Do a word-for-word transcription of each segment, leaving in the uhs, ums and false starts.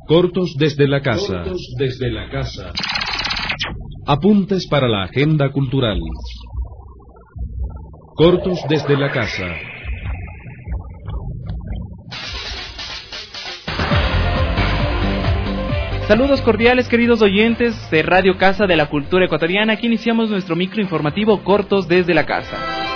Cortos desde la casa. Cortos desde la casa. Apuntes para la agenda cultural. Cortos desde la casa. Saludos cordiales, queridos oyentes de Radio Casa de la Cultura Ecuatoriana. Aquí iniciamos nuestro micro informativo Cortos desde la casa.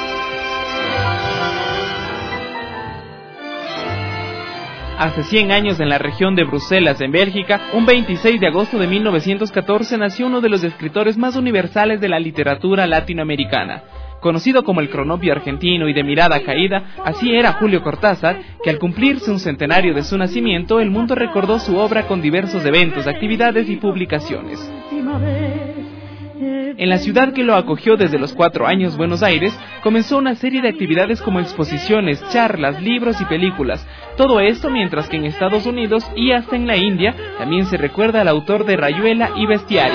Hace cien años, en la región de Bruselas, en Bélgica, un veintiséis de agosto de mil novecientos catorce, nació uno de los escritores más universales de la literatura latinoamericana. Conocido como el Cronopio argentino y de mirada caída, así era Julio Cortázar, que al cumplirse un centenario de su nacimiento, el mundo recordó su obra con diversos eventos, actividades y publicaciones. En la ciudad que lo acogió desde los cuatro años, Buenos Aires, comenzó una serie de actividades como exposiciones, charlas, libros y películas. Todo esto mientras que en Estados Unidos y hasta en la India también se recuerda al autor de Rayuela y Bestiario.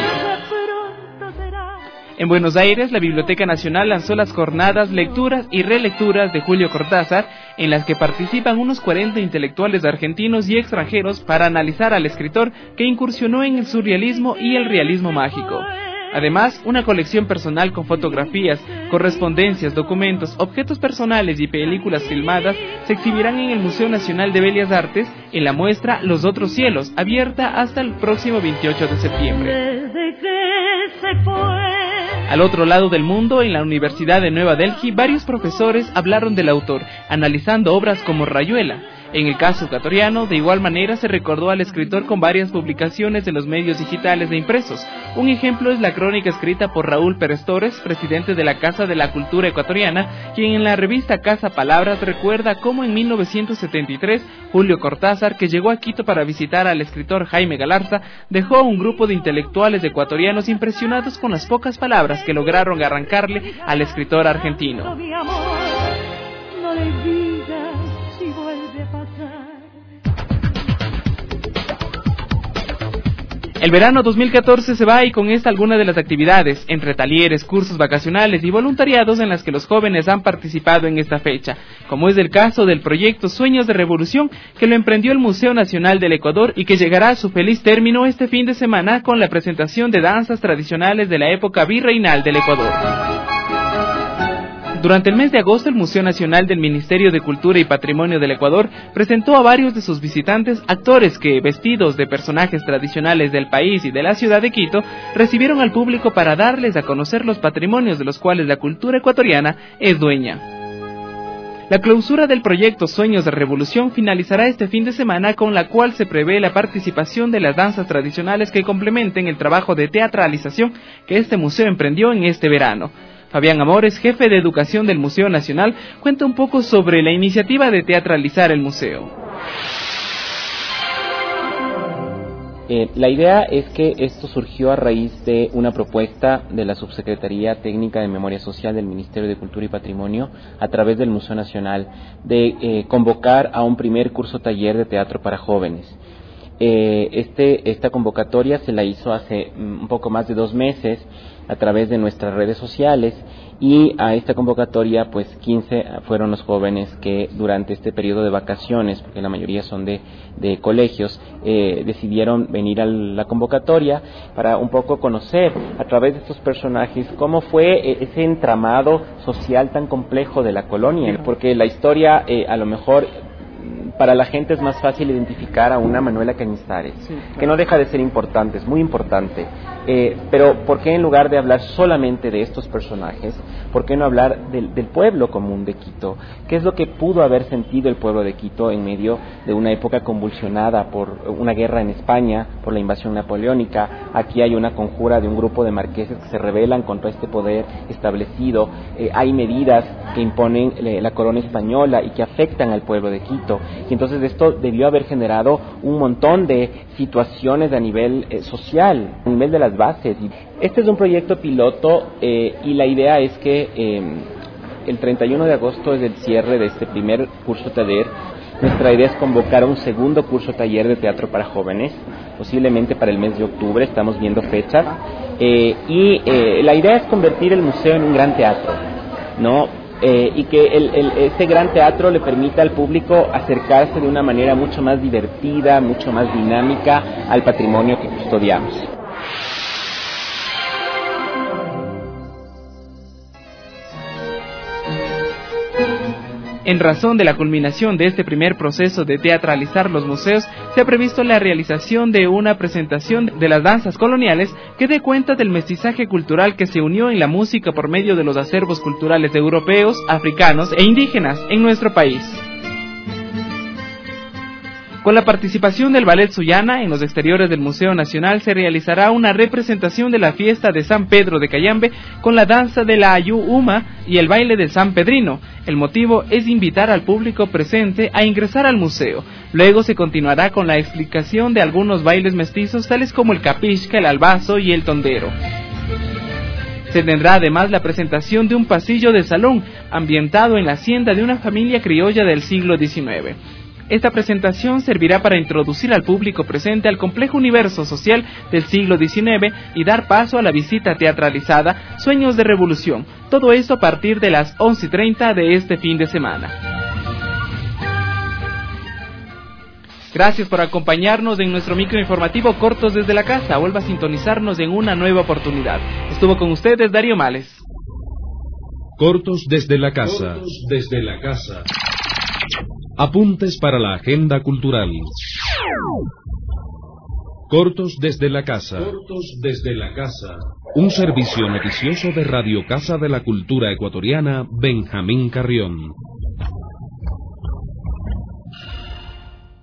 En Buenos Aires, la Biblioteca Nacional lanzó las jornadas Lecturas y Relecturas de Julio Cortázar, en las que participan unos cuarenta intelectuales argentinos y extranjeros para analizar al escritor que incursionó en el surrealismo y el realismo mágico. Además, una colección personal con fotografías, correspondencias, documentos, objetos personales y películas filmadas se exhibirán en el Museo Nacional de Bellas Artes en la muestra Los Otros Cielos, abierta hasta el próximo veintiocho de septiembre. Al otro lado del mundo, en la Universidad de Nueva Delhi, varios profesores hablaron del autor, analizando obras como Rayuela. En el caso ecuatoriano, de igual manera se recordó al escritor con varias publicaciones en los medios digitales e impresos. Un ejemplo es la crónica escrita por Raúl Pérez Torres, presidente de la Casa de la Cultura Ecuatoriana, quien en la revista Casa Palabras recuerda cómo en mil novecientos setenta y tres, Julio Cortázar, que llegó a Quito para visitar al escritor Jaime Galarza, dejó a un grupo de intelectuales ecuatorianos impresionados con las pocas palabras que lograron arrancarle al escritor argentino. El verano dos mil catorce se va y con esta algunas de las actividades, entre talleres, cursos vacacionales y voluntariados en las que los jóvenes han participado en esta fecha, como es el caso del proyecto Sueños de Revolución, que lo emprendió el Museo Nacional del Ecuador y que llegará a su feliz término este fin de semana con la presentación de danzas tradicionales de la época virreinal del Ecuador. Durante el mes de agosto, el Museo Nacional del Ministerio de Cultura y Patrimonio del Ecuador presentó a varios de sus visitantes actores que, vestidos de personajes tradicionales del país y de la ciudad de Quito, recibieron al público para darles a conocer los patrimonios de los cuales la cultura ecuatoriana es dueña. La clausura del proyecto Sueños de Revolución finalizará este fin de semana, con la cual se prevé la participación de las danzas tradicionales que complementen el trabajo de teatralización que este museo emprendió en este verano. Fabián Amores, jefe de Educación del Museo Nacional, cuenta un poco sobre la iniciativa de teatralizar el museo. Eh, la idea es que esto surgió a raíz de una propuesta de la Subsecretaría Técnica de Memoria Social del Ministerio de Cultura y Patrimonio a través del Museo Nacional de eh, convocar a un primer curso taller de teatro para jóvenes. Eh, este, esta convocatoria se la hizo hace un poco más de dos meses a través de nuestras redes sociales, y a esta convocatoria pues quince fueron los jóvenes que durante este periodo de vacaciones, porque la mayoría son de, de colegios, eh, decidieron venir a la convocatoria para un poco conocer a través de estos personajes cómo fue ese entramado social tan complejo de la colonia, porque la historia eh, a lo mejor para la gente es más fácil identificar a una Manuela Cañizares, sí, claro, que no deja de ser importante, es muy importante, eh, pero ¿por qué en lugar de hablar solamente de estos personajes, por qué no hablar del, del pueblo común de Quito? ¿Qué es lo que pudo haber sentido el pueblo de Quito en medio de una época convulsionada por una guerra en España, por la invasión napoleónica? Aquí hay una conjura de un grupo de marqueses que se rebelan contra este poder establecido, eh, hay medidas que imponen eh, la corona española y que afectan al pueblo de Quito. Y entonces esto debió haber generado un montón de situaciones a nivel eh, social, a nivel de las bases. Este es un proyecto piloto eh, y la idea es que eh, el treinta y uno de agosto es el cierre de este primer curso taller. Nuestra idea es convocar a un segundo curso taller de teatro para jóvenes, posiblemente para el mes de octubre, estamos viendo fechas, eh, y eh, la idea es convertir el museo en un gran teatro, ¿no? eh, y que el, el, este gran teatro le permita al público acercarse de una manera mucho más divertida, mucho más dinámica al patrimonio que custodiamos. En razón de la culminación de este primer proceso de teatralizar los museos, se ha previsto la realización de una presentación de las danzas coloniales que dé cuenta del mestizaje cultural que se unió en la música por medio de los acervos culturales europeos, africanos e indígenas en nuestro país. Con la participación del Ballet Sullana, en los exteriores del Museo Nacional se realizará una representación de la fiesta de San Pedro de Cayambe con la danza de la Ayú Uma y el baile del San Pedrino. El motivo es invitar al público presente a ingresar al museo. Luego se continuará con la explicación de algunos bailes mestizos tales como el capisca, el albazo y el tondero. Se tendrá además la presentación de un pasillo de salón ambientado en la hacienda de una familia criolla del siglo diecinueve. Esta presentación servirá para introducir al público presente al complejo universo social del siglo diecinueve y dar paso a la visita teatralizada Sueños de Revolución, todo esto a partir de las once y treinta de este fin de semana. Gracias por acompañarnos en nuestro microinformativo Cortos desde la Casa. Vuelva a sintonizarnos en una nueva oportunidad. Estuvo con ustedes Darío Males. Cortos desde la Casa. Cortos desde la Casa. Apuntes para la agenda cultural. Cortos desde la Casa. Cortos desde la Casa. Un servicio noticioso de Radio Casa de la Cultura Ecuatoriana, Benjamín Carrión.